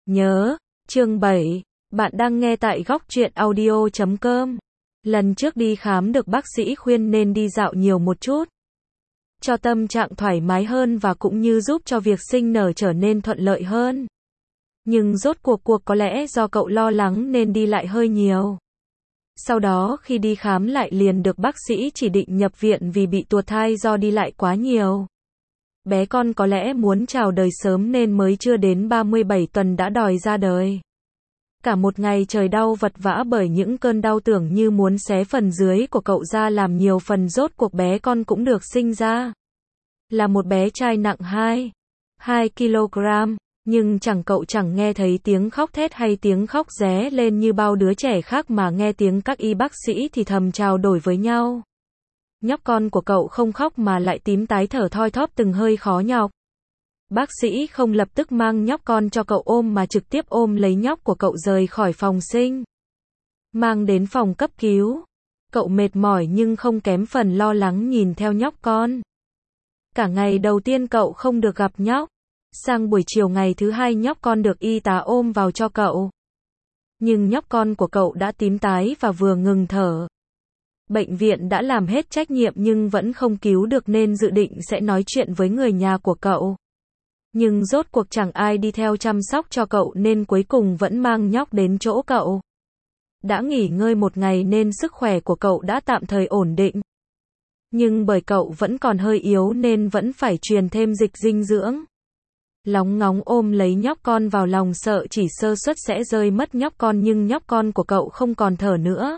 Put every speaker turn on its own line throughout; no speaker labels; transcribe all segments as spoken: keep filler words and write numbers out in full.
Nhớ, chương bảy, bạn đang nghe tại góc truyện audio chấm com. Lần trước đi khám được bác sĩ khuyên nên đi dạo nhiều một chút, cho tâm trạng thoải mái hơn và cũng như giúp cho việc sinh nở trở nên thuận lợi hơn. Nhưng rốt cuộc cuộc có lẽ do cậu lo lắng nên đi lại hơi nhiều. Sau đó khi đi khám lại liền được bác sĩ chỉ định nhập viện vì bị tuột thai do đi lại quá nhiều. Bé con có lẽ muốn chào đời sớm nên mới chưa đến ba mươi bảy tuần đã đòi ra đời. Cả một ngày trời đau vật vã bởi những cơn đau tưởng như muốn xé phần dưới của cậu ra làm nhiều phần, rốt cuộc bé con cũng được sinh ra. Là một bé trai nặng hai, hai ki lô gam, nhưng chẳng cậu chẳng nghe thấy tiếng khóc thét hay tiếng khóc ré lên như bao đứa trẻ khác mà nghe tiếng các y bác sĩ thì thầm trao đổi với nhau. Nhóc con của cậu không khóc mà lại tím tái thở thoi thóp từng hơi khó nhọc. Bác sĩ không lập tức mang nhóc con cho cậu ôm mà trực tiếp ôm lấy nhóc của cậu rời khỏi phòng sinh. Mang đến phòng cấp cứu. Cậu mệt mỏi nhưng không kém phần lo lắng nhìn theo nhóc con. Cả ngày đầu tiên cậu không được gặp nhóc. Sang buổi chiều ngày thứ hai nhóc con được y tá ôm vào cho cậu. Nhưng nhóc con của cậu đã tím tái và vừa ngừng thở. Bệnh viện đã làm hết trách nhiệm nhưng vẫn không cứu được nên dự định sẽ nói chuyện với người nhà của cậu. Nhưng rốt cuộc chẳng ai đi theo chăm sóc cho cậu nên cuối cùng vẫn mang nhóc đến chỗ cậu. Đã nghỉ ngơi một ngày nên sức khỏe của cậu đã tạm thời ổn định. Nhưng bởi cậu vẫn còn hơi yếu nên vẫn phải truyền thêm dịch dinh dưỡng. Lóng ngóng ôm lấy nhóc con vào lòng sợ chỉ sơ suất sẽ rơi mất nhóc con, nhưng nhóc con của cậu không còn thở nữa.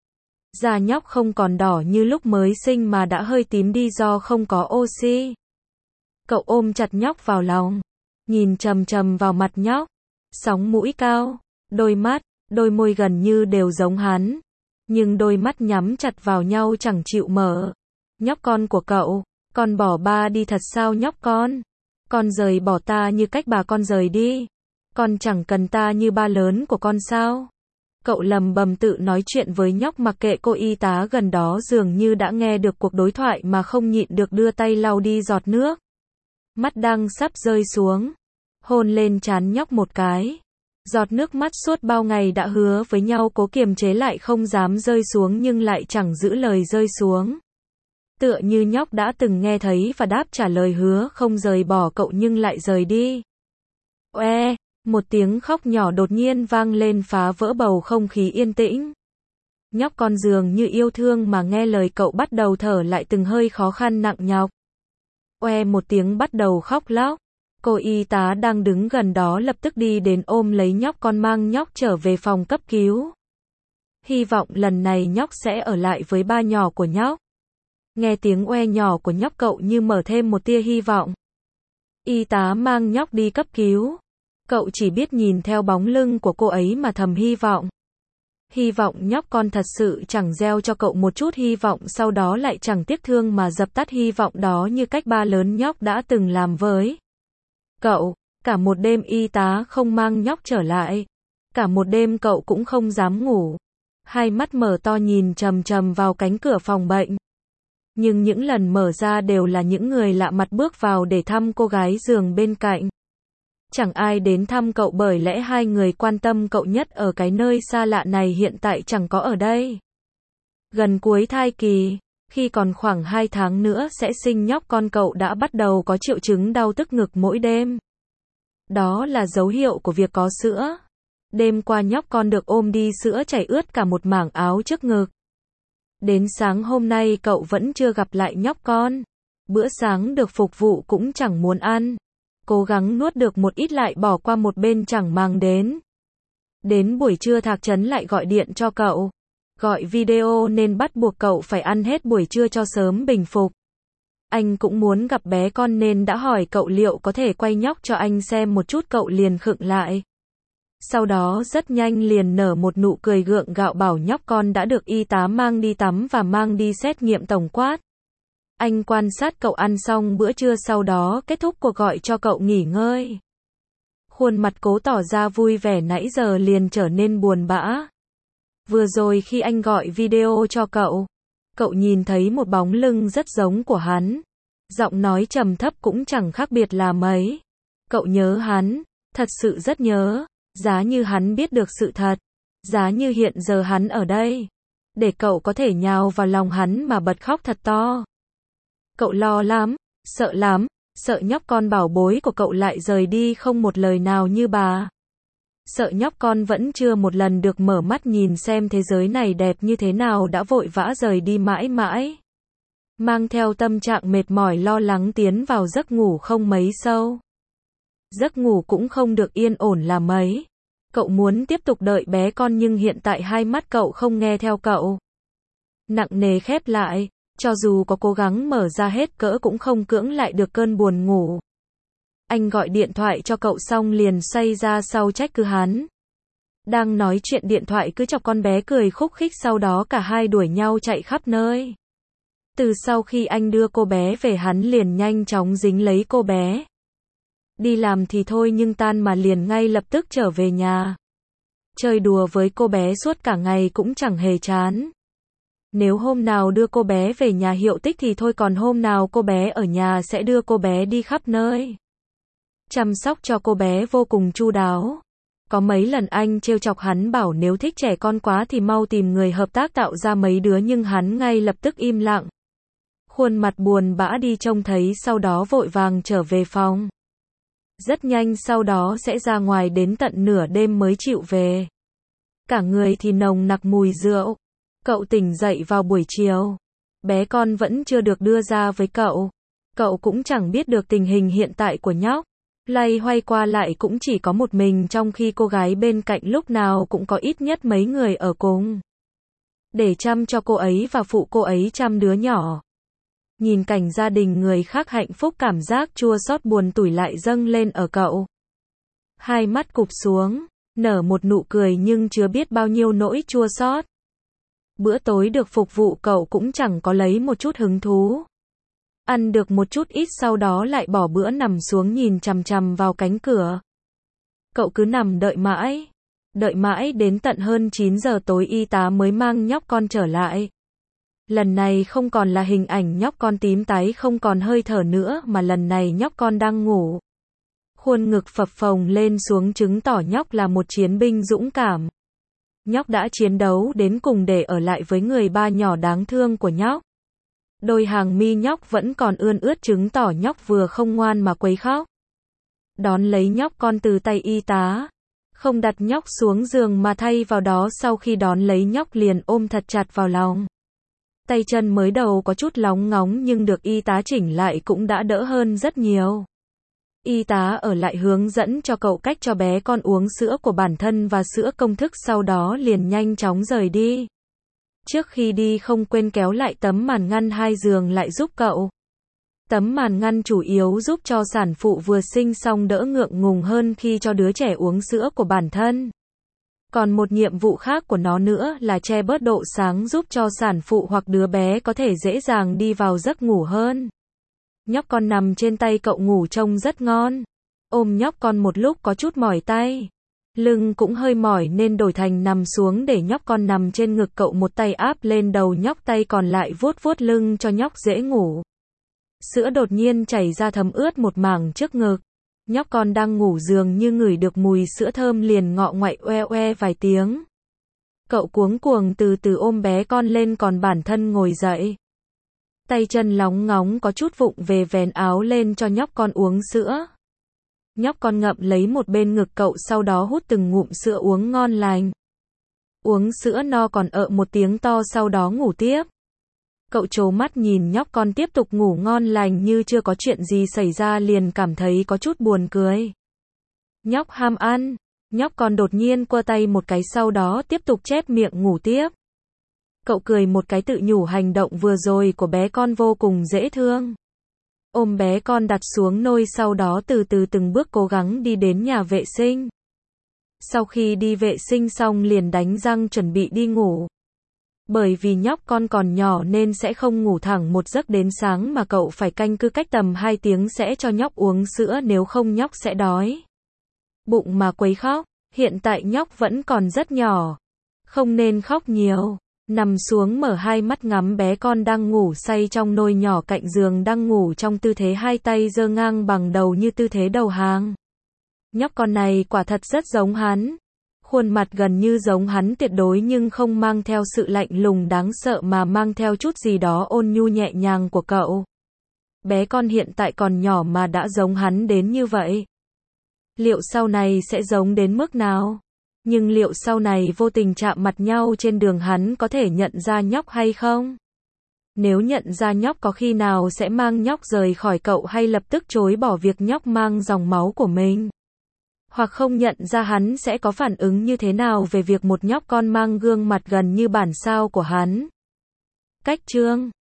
Da nhóc không còn đỏ như lúc mới sinh mà đã hơi tím đi do không có oxy. Cậu ôm chặt nhóc vào lòng, nhìn chằm chằm vào mặt nhóc, sóng mũi cao, đôi mắt, đôi môi gần như đều giống hắn, nhưng đôi mắt nhắm chặt vào nhau chẳng chịu mở. Nhóc con của cậu, con bỏ ba đi thật sao nhóc con? Con rời bỏ ta như cách bà con rời đi. Con chẳng cần ta như ba lớn của con sao? Cậu lầm bầm tự nói chuyện với nhóc mặc kệ cô y tá gần đó dường như đã nghe được cuộc đối thoại mà không nhịn được đưa tay lau đi giọt nước. Mắt đang sắp rơi xuống. Hôn lên trán nhóc một cái. Giọt nước mắt suốt bao ngày đã hứa với nhau cố kiềm chế lại không dám rơi xuống nhưng lại chẳng giữ lời rơi xuống. Tựa như nhóc đã từng nghe thấy và đáp trả lời hứa không rời bỏ cậu nhưng lại rời đi. Oe! Một tiếng khóc nhỏ đột nhiên vang lên phá vỡ bầu không khí yên tĩnh. Nhóc con dường như yêu thương mà nghe lời cậu bắt đầu thở lại từng hơi khó khăn nặng nhọc. Oe một tiếng bắt đầu khóc lóc. Cô y tá đang đứng gần đó lập tức đi đến ôm lấy nhóc con mang nhóc trở về phòng cấp cứu. Hy vọng lần này nhóc sẽ ở lại với ba nhỏ của nhóc. Nghe tiếng oe nhỏ của nhóc cậu như mở thêm một tia hy vọng. Y tá mang nhóc đi cấp cứu. Cậu chỉ biết nhìn theo bóng lưng của cô ấy mà thầm hy vọng. Hy vọng nhóc con thật sự chẳng gieo cho cậu một chút hy vọng sau đó lại chẳng tiếc thương mà dập tắt hy vọng đó như cách ba lớn nhóc đã từng làm với cậu. Cả một đêm y tá không mang nhóc trở lại. Cả một đêm cậu cũng không dám ngủ. Hai mắt mở to nhìn chằm chằm vào cánh cửa phòng bệnh. Nhưng những lần mở ra đều là những người lạ mặt bước vào để thăm cô gái giường bên cạnh. Chẳng ai đến thăm cậu bởi lẽ hai người quan tâm cậu nhất ở cái nơi xa lạ này hiện tại chẳng có ở đây. Gần cuối thai kỳ, khi còn khoảng hai tháng nữa sẽ sinh nhóc con cậu đã bắt đầu có triệu chứng đau tức ngực mỗi đêm. Đó là dấu hiệu của việc có sữa. Đêm qua nhóc con được ôm đi sữa chảy ướt cả một mảng áo trước ngực. Đến sáng hôm nay cậu vẫn chưa gặp lại nhóc con. Bữa sáng được phục vụ cũng chẳng muốn ăn. Cố gắng nuốt được một ít lại bỏ qua một bên chẳng mang đến. Đến buổi trưa Thạc Trấn lại gọi điện cho cậu. Gọi video nên bắt buộc cậu phải ăn hết buổi trưa cho sớm bình phục. Anh cũng muốn gặp bé con nên đã hỏi cậu liệu có thể quay nhóc cho anh xem một chút, cậu liền khựng lại. Sau đó rất nhanh liền nở một nụ cười gượng gạo bảo nhóc con đã được y tá mang đi tắm và mang đi xét nghiệm tổng quát. Anh quan sát cậu ăn xong bữa trưa sau đó kết thúc cuộc gọi cho cậu nghỉ ngơi. Khuôn mặt cố tỏ ra vui vẻ nãy giờ liền trở nên buồn bã. Vừa rồi khi anh gọi video cho cậu, cậu nhìn thấy một bóng lưng rất giống của hắn. Giọng nói trầm thấp cũng chẳng khác biệt là mấy. Cậu nhớ hắn, thật sự rất nhớ. Giá như hắn biết được sự thật, giá như hiện giờ hắn ở đây, để cậu có thể nhào vào lòng hắn mà bật khóc thật to. Cậu lo lắm, sợ lắm, sợ nhóc con bảo bối của cậu lại rời đi không một lời nào như bà. Sợ nhóc con vẫn chưa một lần được mở mắt nhìn xem thế giới này đẹp như thế nào đã vội vã rời đi mãi mãi. Mang theo tâm trạng mệt mỏi lo lắng tiến vào giấc ngủ không mấy sâu. Giấc ngủ cũng không được yên ổn là mấy. Cậu muốn tiếp tục đợi bé con nhưng hiện tại hai mắt cậu không nghe theo cậu. Nặng nề khép lại, cho dù có cố gắng mở ra hết cỡ cũng không cưỡng lại được cơn buồn ngủ. Anh gọi điện thoại cho cậu xong liền xoay ra sau trách cứ hắn. Đang nói chuyện điện thoại cứ chọc con bé cười khúc khích, sau đó cả hai đuổi nhau chạy khắp nơi. Từ sau khi anh đưa cô bé về hắn liền nhanh chóng dính lấy cô bé. Đi làm thì thôi nhưng tan mà liền ngay lập tức trở về nhà. Chơi đùa với cô bé suốt cả ngày cũng chẳng hề chán. Nếu hôm nào đưa cô bé về nhà Hiệu Tích thì thôi, còn hôm nào cô bé ở nhà sẽ đưa cô bé đi khắp nơi. Chăm sóc cho cô bé vô cùng chu đáo. Có mấy lần anh trêu chọc hắn bảo nếu thích trẻ con quá thì mau tìm người hợp tác tạo ra mấy đứa, nhưng hắn ngay lập tức im lặng. Khuôn mặt buồn bã đi trông thấy sau đó vội vàng trở về phòng. Rất nhanh sau đó sẽ ra ngoài đến tận nửa đêm mới chịu về. Cả người thì nồng nặc mùi rượu. Cậu tỉnh dậy vào buổi chiều. Bé con vẫn chưa được đưa ra với cậu. Cậu cũng chẳng biết được tình hình hiện tại của nhóc. Loay hoay qua lại cũng chỉ có một mình, trong khi cô gái bên cạnh lúc nào cũng có ít nhất mấy người ở cùng. Để chăm cho cô ấy và phụ cô ấy chăm đứa nhỏ. Nhìn cảnh gia đình người khác hạnh phúc, cảm giác chua xót buồn tủi lại dâng lên ở cậu. Hai mắt cụp xuống, nở một nụ cười nhưng chưa biết bao nhiêu nỗi chua xót. Bữa tối được phục vụ cậu cũng chẳng có lấy một chút hứng thú. Ăn được một chút ít sau đó lại bỏ bữa nằm xuống nhìn chằm chằm vào cánh cửa. Cậu cứ nằm đợi mãi. Đợi mãi đến tận hơn chín giờ tối y tá mới mang nhóc con trở lại. Lần này không còn là hình ảnh nhóc con tím tái không còn hơi thở nữa mà lần này nhóc con đang ngủ. Khuôn ngực phập phồng lên xuống chứng tỏ nhóc là một chiến binh dũng cảm. Nhóc đã chiến đấu đến cùng để ở lại với người ba nhỏ đáng thương của nhóc. Đôi hàng mi nhóc vẫn còn ươn ướt chứng tỏ nhóc vừa không ngoan mà quấy khóc. Đón lấy nhóc con từ tay y tá. Không đặt nhóc xuống giường mà thay vào đó sau khi đón lấy nhóc liền ôm thật chặt vào lòng. Tay chân mới đầu có chút lóng ngóng nhưng được y tá chỉnh lại cũng đã đỡ hơn rất nhiều. Y tá ở lại hướng dẫn cho cậu cách cho bé con uống sữa của bản thân và sữa công thức, sau đó liền nhanh chóng rời đi. Trước khi đi không quên kéo lại tấm màn ngăn hai giường lại giúp cậu. Tấm màn ngăn chủ yếu giúp cho sản phụ vừa sinh xong đỡ ngượng ngùng hơn khi cho đứa trẻ uống sữa của bản thân. Còn một nhiệm vụ khác của nó nữa là che bớt độ sáng giúp cho sản phụ hoặc đứa bé có thể dễ dàng đi vào giấc ngủ hơn. Nhóc con nằm trên tay cậu ngủ trông rất ngon. Ôm nhóc con một lúc có chút mỏi tay. Lưng cũng hơi mỏi nên đổi thành nằm xuống để nhóc con nằm trên ngực cậu, một tay áp lên đầu nhóc, tay còn lại vuốt vuốt lưng cho nhóc dễ ngủ. Sữa đột nhiên chảy ra thấm ướt một mảng trước ngực. Nhóc con đang ngủ dường như ngửi được mùi sữa thơm liền ngọ ngoại oe oe vài tiếng. Cậu cuống cuồng từ từ ôm bé con lên còn bản thân ngồi dậy. Tay chân lóng ngóng có chút vụng về vén áo lên cho nhóc con uống sữa. Nhóc con ngậm lấy một bên ngực cậu sau đó hút từng ngụm sữa uống ngon lành. Uống sữa no còn ợ một tiếng to sau đó ngủ tiếp. Cậu trố mắt nhìn nhóc con tiếp tục ngủ ngon lành như chưa có chuyện gì xảy ra liền cảm thấy có chút buồn cười. Nhóc ham ăn. Nhóc con đột nhiên quơ tay một cái sau đó tiếp tục chép miệng ngủ tiếp. Cậu cười một cái tự nhủ hành động vừa rồi của bé con vô cùng dễ thương. Ôm bé con đặt xuống nôi sau đó từ từ từng bước cố gắng đi đến nhà vệ sinh. Sau khi đi vệ sinh xong liền đánh răng chuẩn bị đi ngủ. Bởi vì nhóc con còn nhỏ nên sẽ không ngủ thẳng một giấc đến sáng mà cậu phải canh cứ cách tầm hai tiếng sẽ cho nhóc uống sữa, nếu không nhóc sẽ đói bụng mà quấy khóc. Hiện tại nhóc vẫn còn rất nhỏ, không nên khóc nhiều. Nằm xuống mở hai mắt ngắm bé con đang ngủ say trong nôi nhỏ cạnh giường, đang ngủ trong tư thế hai tay giơ ngang bằng đầu như tư thế đầu hàng. Nhóc con này quả thật rất giống hắn. Khuôn mặt gần như giống hắn tuyệt đối nhưng không mang theo sự lạnh lùng đáng sợ mà mang theo chút gì đó ôn nhu nhẹ nhàng của cậu. Bé con hiện tại còn nhỏ mà đã giống hắn đến như vậy. Liệu sau này sẽ giống đến mức nào? Nhưng liệu sau này vô tình chạm mặt nhau trên đường hắn có thể nhận ra nhóc hay không? Nếu nhận ra nhóc có khi nào sẽ mang nhóc rời khỏi cậu hay lập tức chối bỏ việc nhóc mang dòng máu của mình? Hoặc không nhận ra hắn sẽ có phản ứng như thế nào về việc một nhóc con mang gương mặt gần như bản sao của hắn? Cách chương